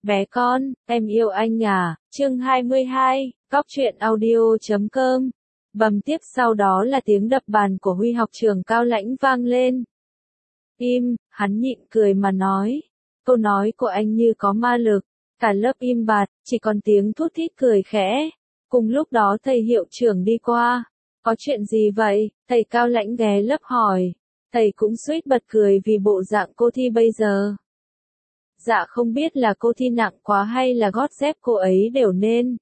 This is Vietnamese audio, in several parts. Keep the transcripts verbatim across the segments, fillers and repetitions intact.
Bé con, em yêu anh à, chương hai mươi hai, Cóc truyện audio chấm com. Bầm tiếp sau đó là tiếng đập bàn của Huy học trưởng cao lãnh vang lên. Im, hắn nhịn cười mà nói. Câu nói của anh như có ma lực. Cả lớp im bặt, chỉ còn tiếng thút thít cười khẽ. Cùng lúc đó thầy hiệu trưởng đi qua. Có chuyện gì vậy? Thầy cao lãnh ghé lớp hỏi. Thầy cũng suýt bật cười vì bộ dạng cô Thi bây giờ. Dạ không biết là cô Thi nặng quá hay là gót dép cô ấy đều nên.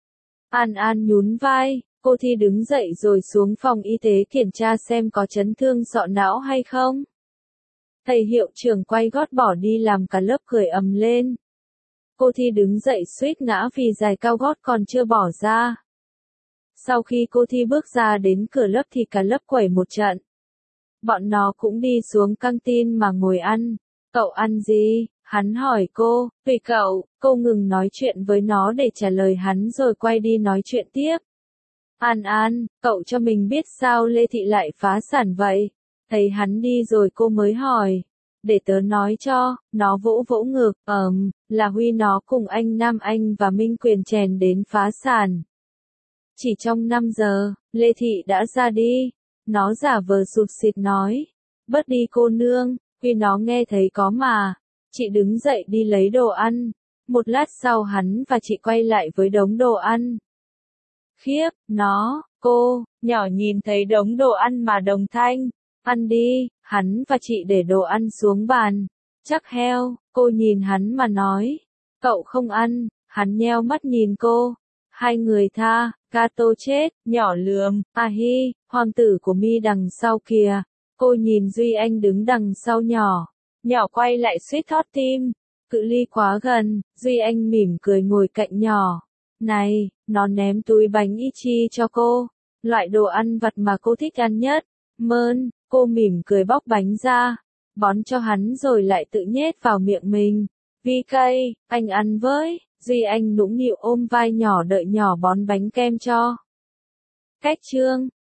An An nhún vai, cô Thi đứng dậy rồi xuống phòng y tế kiểm tra xem có chấn thương sọ não hay không. Thầy hiệu trưởng quay gót bỏ đi làm cả lớp cười ầm lên. Cô Thi đứng dậy suýt ngã vì giày cao gót còn chưa bỏ ra. Sau khi cô Thi bước ra đến cửa lớp thì cả lớp quẩy một trận. Bọn nó cũng đi xuống căng tin mà ngồi ăn. Cậu ăn gì? Hắn hỏi cô, tùy cậu, cô ngừng nói chuyện với nó để trả lời hắn rồi quay đi nói chuyện tiếp. An An, cậu cho mình biết sao Lê Thị lại phá sản vậy? Thấy hắn đi rồi cô mới hỏi. Để tớ nói cho, nó vỗ vỗ ngực, ờm, là Huy nó cùng anh Nam Anh và Minh Quyền chèn đến phá sản. Chỉ trong năm giờ, Lê Thị đã ra đi. Nó giả vờ sụt sịt nói. Bớt đi cô nương, Huy nó nghe thấy có mà. Chị đứng dậy đi lấy đồ ăn. Một lát sau hắn và chị quay lại với đống đồ ăn. Khiếp, nó, cô, nhỏ nhìn thấy đống đồ ăn mà đồng thanh. Ăn đi, hắn và chị để đồ ăn xuống bàn. Chắc heo, cô nhìn hắn mà nói. Cậu không ăn, hắn nheo mắt nhìn cô. Hai người tha, Cato chết, nhỏ lườm, à hi, hoàng tử của mi đằng sau kìa. Cô nhìn Duy Anh đứng đằng sau nhỏ. Nhỏ quay lại suýt thót tim. Cự ly quá gần, Duy Anh mỉm cười ngồi cạnh nhỏ. Này, nó ném túi bánh y chi cho cô. Loại đồ ăn vặt mà cô thích ăn nhất. Mơn, cô mỉm cười bóc bánh ra. Bón cho hắn rồi lại tự nhét vào miệng mình. Vi cây, anh ăn với. Duy Anh nũng nịu ôm vai nhỏ đợi nhỏ bón bánh kem cho. Cách chương.